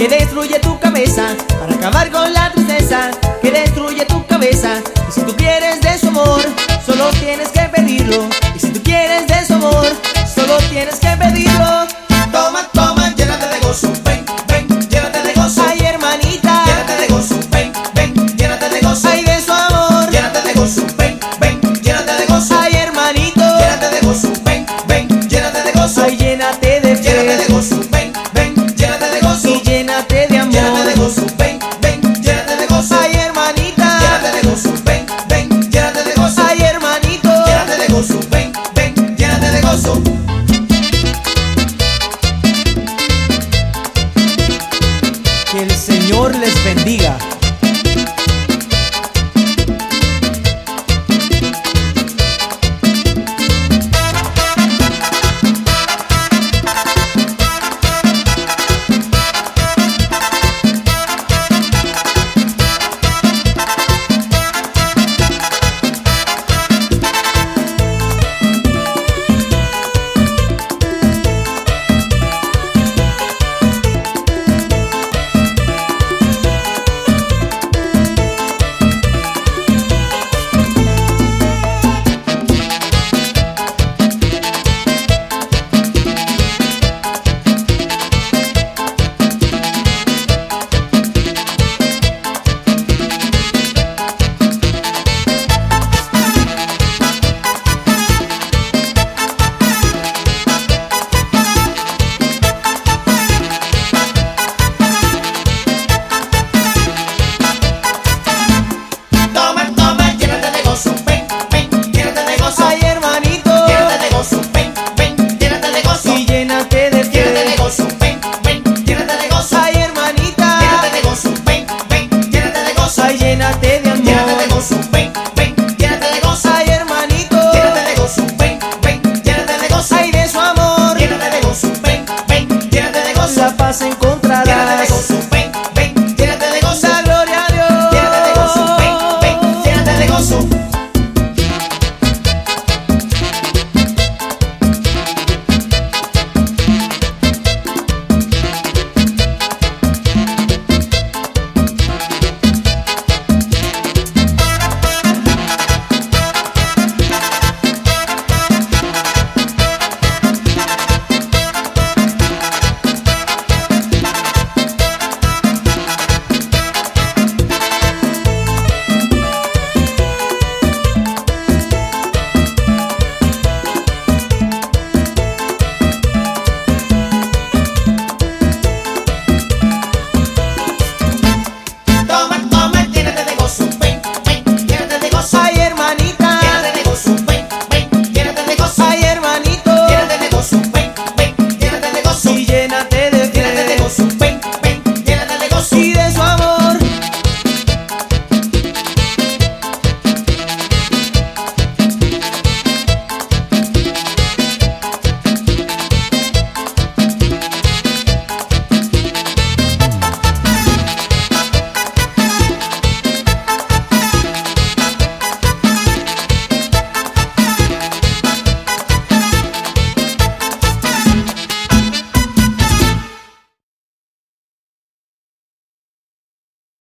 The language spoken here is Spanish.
que destruye tu cabeza, para acabar con la tristeza que destruye tu cabeza. Y si tú quieres de su amor, solo tienes que pedirlo. Y si tú quieres de su amor, solo tienes que pedirlo. Toma, toma, llénate de gozo, ven, ven, llénate de gozo. Ay, hermanita, Llénate de gozo, ven, ven, llénate de gozo. ay, de su amor. Llénate de gozo, ven, ven, llénate de gozo. Ay, hermanito, Llénate de gozo, ven, ven, llénate de gozo. ay, llénate de Llénate de fe gozo, ven, ven, llénate de gozo. y llénate de amor. Llénate de gozo, ven, ven, llénate de gozo. Ay, hermanita, Llénate de gozo, ven, ven, llénate de gozo. ay, hermanito, Llénate de gozo, ven, ven, llénate de gozo. que el Señor les bendiga. Toma, toma, llénate de gozo, ven, ven, llénate de gozo. Ay, hermanito, Llénate de gozo, ven, ven, llénate de gozo. y llénate de Llénate de fe. gozo, ven, ven, llénate de gozo. Ay, hermanita, Llénate de gozo, ven, ven, llénate de gozo. ay, llénate de Llénate de amor. gozo, ven, ven, llénate de gozo. Ay, hermanito, Llénate de gozo, ven, ven, llénate de gozo. ay, de su amor. Llénate de gozo, ven, ven, llénate de gozo. La paz en